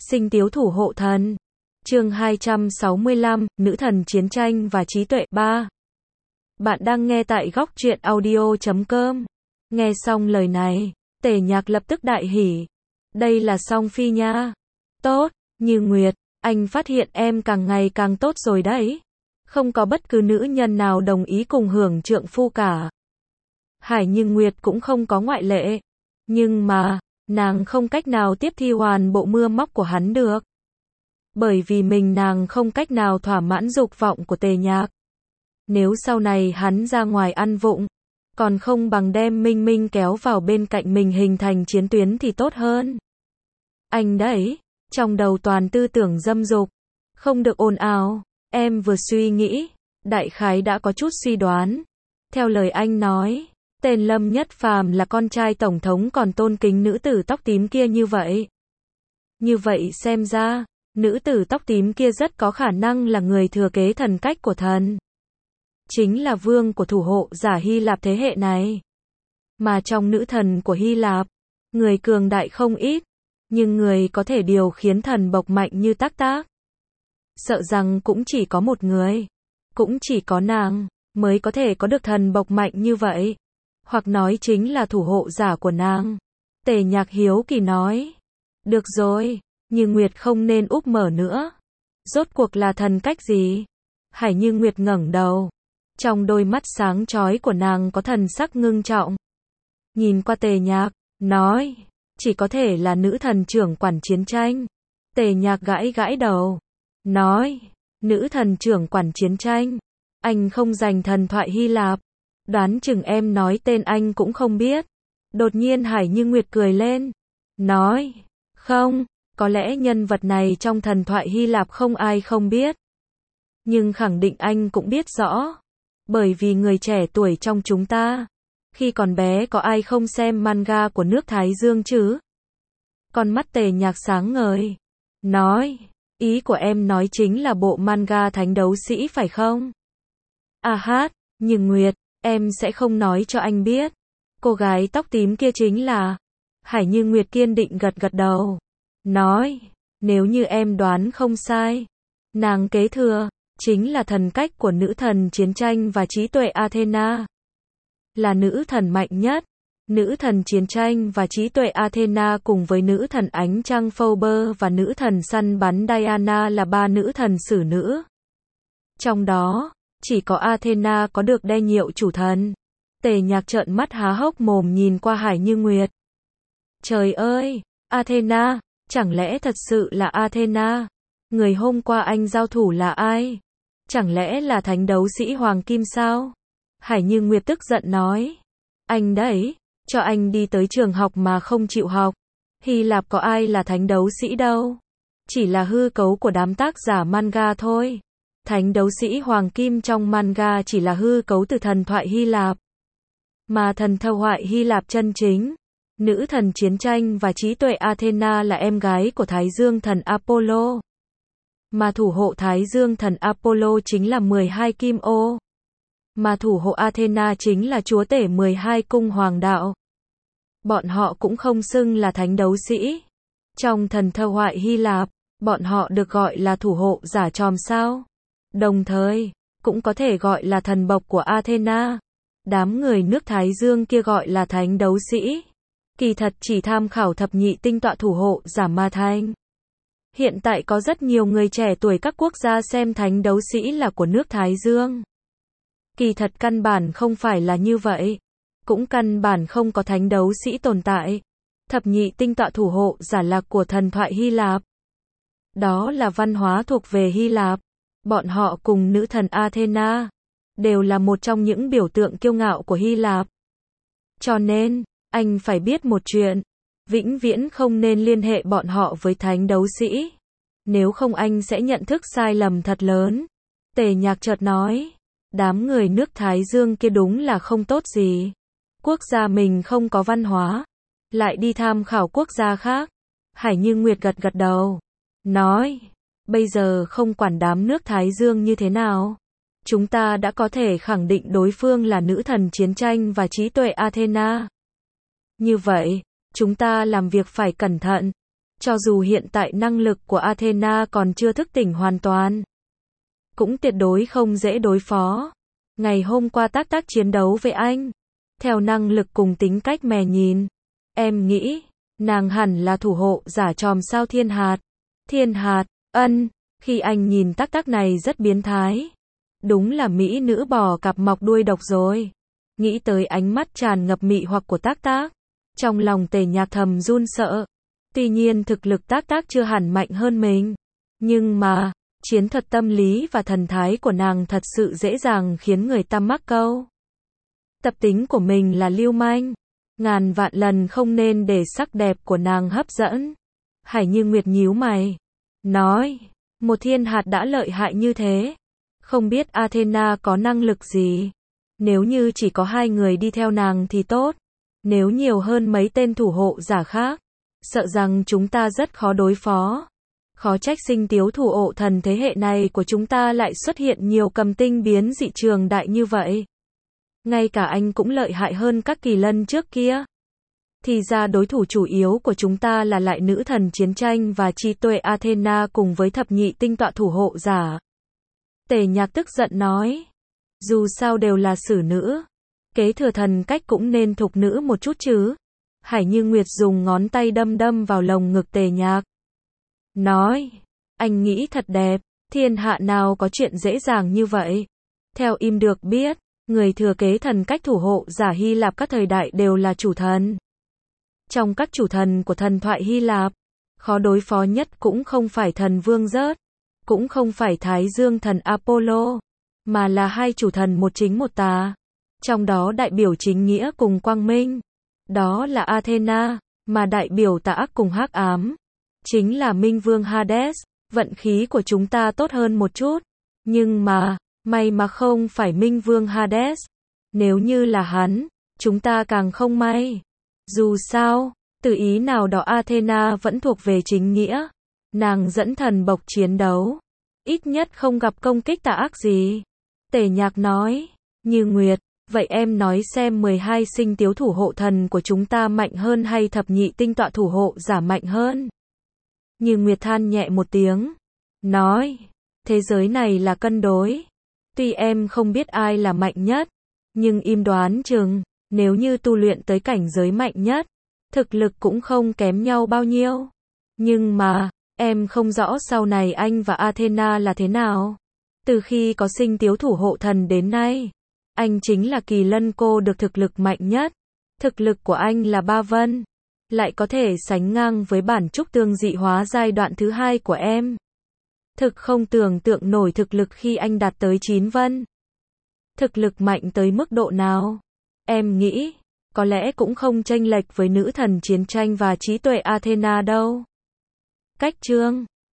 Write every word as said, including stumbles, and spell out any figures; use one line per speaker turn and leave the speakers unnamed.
Sinh tiếu thủ hộ thần. Chương hai trăm sáu mươi lăm, nữ thần chiến tranh và trí tuệ ba. Bạn đang nghe tại góc truyện audio chấm com. Nghe xong lời này, Tề Nhạc lập tức đại hỉ. Đây là Song Phi nha. Tốt, Như Nguyệt, anh phát hiện em càng ngày càng tốt rồi đấy. Không có bất cứ nữ nhân nào đồng ý cùng hưởng trượng phu cả. Hải Như Nguyệt cũng không có ngoại lệ. Nhưng mà, nàng không cách nào tiếp thi hoàn bộ mưa móc của hắn được. Bởi vì mình nàng không cách nào thỏa mãn dục vọng của Tề Nhạc. Nếu sau này hắn ra ngoài ăn vụng, còn không bằng đem Minh Minh kéo vào bên cạnh mình hình thành chiến tuyến thì tốt hơn. Anh đấy, trong đầu toàn tư tưởng dâm dục, không được ồn ào, em vừa suy nghĩ, đại khái đã có chút suy đoán. Theo lời anh nói, tên Lâm Nhất Phàm là con trai tổng thống còn tôn kính nữ tử tóc tím kia như vậy. Như vậy xem ra, nữ tử tóc tím kia rất có khả năng là người thừa kế thần cách của thần. Chính là vương của thủ hộ giả Hy Lạp thế hệ này. Mà trong nữ thần của Hy Lạp, người cường đại không ít, nhưng người có thể điều khiến thần bộc mạnh như Tác Tác. Sợ rằng cũng chỉ có một người, cũng chỉ có nàng, mới có thể có được thần bộc mạnh như vậy. Hoặc nói chính là thủ hộ giả của nàng. Tề Nhạc hiếu kỳ nói. Được rồi, Như Nguyệt không nên úp mở nữa. Rốt cuộc là thần cách gì? Hải Như Nguyệt ngẩng đầu. Trong đôi mắt sáng chói của nàng có thần sắc ngưng trọng. Nhìn qua Tề Nhạc, nói. Chỉ có thể là nữ thần trưởng quản chiến tranh. Tề Nhạc gãi gãi đầu. Nói. Nữ thần trưởng quản chiến tranh. Anh không dành thần thoại Hy Lạp. Đoán chừng em nói tên anh cũng không biết. Đột nhiên Hải Như Nguyệt cười lên. Nói. Không, có lẽ nhân vật này trong thần thoại Hy Lạp không ai không biết. Nhưng khẳng định anh cũng biết rõ. Bởi vì người trẻ tuổi trong chúng ta, khi còn bé có ai không xem manga của nước Thái Dương chứ? Con mắt Tề Nhạc sáng ngời. Nói. Ý của em nói chính là bộ manga Thánh Đấu Sĩ phải không? À hát, Như Nguyệt, em sẽ không nói cho anh biết. Cô gái tóc tím kia chính là... Hải Như Nguyệt kiên định gật gật đầu. Nói, nếu như em đoán không sai, nàng kế thừa, chính là thần cách của nữ thần chiến tranh và trí tuệ Athena. Là nữ thần mạnh nhất. Nữ thần chiến tranh và trí tuệ Athena cùng với nữ thần ánh trăng Phoebe và nữ thần săn bắn Diana là ba nữ thần xử nữ. Trong đó, chỉ có Athena có được đe nhiệm chủ thần. Tề Nhạc trợn mắt há hốc mồm nhìn qua Hải Như Nguyệt. Trời ơi, Athena, chẳng lẽ thật sự là Athena? Người hôm qua anh giao thủ là ai? Chẳng lẽ là thánh đấu sĩ Hoàng Kim sao? Hải Như Nguyệt tức giận nói. Anh đấy, cho anh đi tới trường học mà không chịu học. Hy Lạp có ai là thánh đấu sĩ đâu. Chỉ là hư cấu của đám tác giả manga thôi. Thánh đấu sĩ Hoàng Kim trong manga chỉ là hư cấu từ thần thoại Hy Lạp. Mà thần thoại Hy Lạp chân chính, nữ thần chiến tranh và trí tuệ Athena là em gái của Thái Dương thần Apollo. Mà thủ hộ Thái Dương thần Apollo chính là mười hai kim ô. Mà thủ hộ Athena chính là chúa tể mười hai cung hoàng đạo. Bọn họ cũng không xưng là thánh đấu sĩ. Trong thần thoại Hy Lạp, bọn họ được gọi là thủ hộ giả tròm sao. Đồng thời, cũng có thể gọi là thần bộc của Athena. Đám người nước Thái Dương kia gọi là thánh đấu sĩ. Kỳ thật chỉ tham khảo thập nhị tinh tọa thủ hộ giả ma thanh. Hiện tại có rất nhiều người trẻ tuổi các quốc gia xem thánh đấu sĩ là của nước Thái Dương. Kỳ thật căn bản không phải là như vậy. Cũng căn bản không có thánh đấu sĩ tồn tại. Thập nhị tinh tọa thủ hộ giả là của thần thoại Hy Lạp. Đó là văn hóa thuộc về Hy Lạp. Bọn họ cùng nữ thần Athena đều là một trong những biểu tượng kiêu ngạo của Hy Lạp. Cho nên, anh phải biết một chuyện, vĩnh viễn không nên liên hệ bọn họ với thánh đấu sĩ. Nếu không anh sẽ nhận thức sai lầm thật lớn. Tề Nhạc chợt nói, đám người nước Thái Dương kia đúng là không tốt gì. Quốc gia mình không có văn hóa, lại đi tham khảo quốc gia khác. Hải Như Nguyệt gật gật đầu, nói, bây giờ không quản đám nước Thái Dương như thế nào. Chúng ta đã có thể khẳng định đối phương là nữ thần chiến tranh và trí tuệ Athena. Như vậy, chúng ta làm việc phải cẩn thận. Cho dù hiện tại năng lực của Athena còn chưa thức tỉnh hoàn toàn, cũng tuyệt đối không dễ đối phó. Ngày hôm qua tác tác chiến đấu với anh, theo năng lực cùng tính cách mè nhìn, em nghĩ, nàng hẳn là thủ hộ giả chòm sao Thiên Hạt. Thiên Hạt, ân, khi anh nhìn tác tác này rất biến thái. Đúng là mỹ nữ bò cặp mọc đuôi độc rồi. Nghĩ tới ánh mắt tràn ngập mị hoặc của tác tác, trong lòng Tề Nhạc thầm run sợ. Tuy nhiên thực lực tác tác chưa hẳn mạnh hơn mình, nhưng mà, chiến thuật tâm lý và thần thái của nàng thật sự dễ dàng khiến người ta mắc câu. Tập tính của mình là lưu manh, ngàn vạn lần không nên để sắc đẹp của nàng hấp dẫn. Hải Như Nguyệt nhíu mày, nói, một Thiên Hạt đã lợi hại như thế, không biết Athena có năng lực gì. Nếu như chỉ có hai người đi theo nàng thì tốt, nếu nhiều hơn mấy tên thủ hộ giả khác, sợ rằng chúng ta rất khó đối phó. Khó trách Sinh Tiếu thủ hộ thần thế hệ này của chúng ta lại xuất hiện nhiều cầm tinh biến dị trường đại như vậy. Ngay cả anh cũng lợi hại hơn các kỳ lân trước kia. Thì ra đối thủ chủ yếu của chúng ta là lại nữ thần chiến tranh và trí tuệ Athena cùng với thập nhị tinh tọa thủ hộ giả. Tề Nhạc tức giận nói, dù sao đều là sử nữ, kế thừa thần cách cũng nên thục nữ một chút chứ. Hải Như Nguyệt dùng ngón tay đâm đâm vào lồng ngực Tề Nhạc, nói, anh nghĩ thật đẹp, thiên hạ nào có chuyện dễ dàng như vậy. Theo im được biết, người thừa kế thần cách thủ hộ giả Hy Lạp các thời đại đều là chủ thần. Trong các chủ thần của thần thoại Hy Lạp, khó đối phó nhất cũng không phải thần vương Rớt, cũng không phải Thái Dương thần Apollo, mà là hai chủ thần một chính một tà. Trong đó đại biểu chính nghĩa cùng quang minh, đó là Athena, mà đại biểu tà ác cùng hắc ám, chính là Minh Vương Hades. Vận khí của chúng ta tốt hơn một chút, nhưng mà, may mà không phải Minh Vương Hades. Nếu như là hắn, chúng ta càng không may. Dù sao, từ ý nào đó Athena vẫn thuộc về chính nghĩa. Nàng dẫn thần bộc chiến đấu, ít nhất không gặp công kích tà ác gì. Tề Nhạc nói, Như Nguyệt, vậy em nói xem mười hai Sinh Tiếu thủ hộ thần của chúng ta mạnh hơn hay thập nhị tinh tọa thủ hộ giả mạnh hơn? Như Nguyệt than nhẹ một tiếng, nói, thế giới này là cân đối. Tuy em không biết ai là mạnh nhất, nhưng im đoán chừng, nếu như tu luyện tới cảnh giới mạnh nhất, thực lực cũng không kém nhau bao nhiêu. Nhưng mà, em không rõ sau này anh và Athena là thế nào. Từ khi có Sinh Tiếu thủ hộ thần đến nay, anh chính là kỳ lân cô được thực lực mạnh nhất. Thực lực của anh là ba vân, lại có thể sánh ngang với bản trúc tương dị hóa giai đoạn thứ hai của em. Thực không tưởng tượng nổi thực lực khi anh đạt tới chín vân. Thực lực mạnh tới mức độ nào? Em nghĩ, có lẽ cũng không chênh lệch với nữ thần chiến tranh và trí tuệ Athena đâu. Cách chương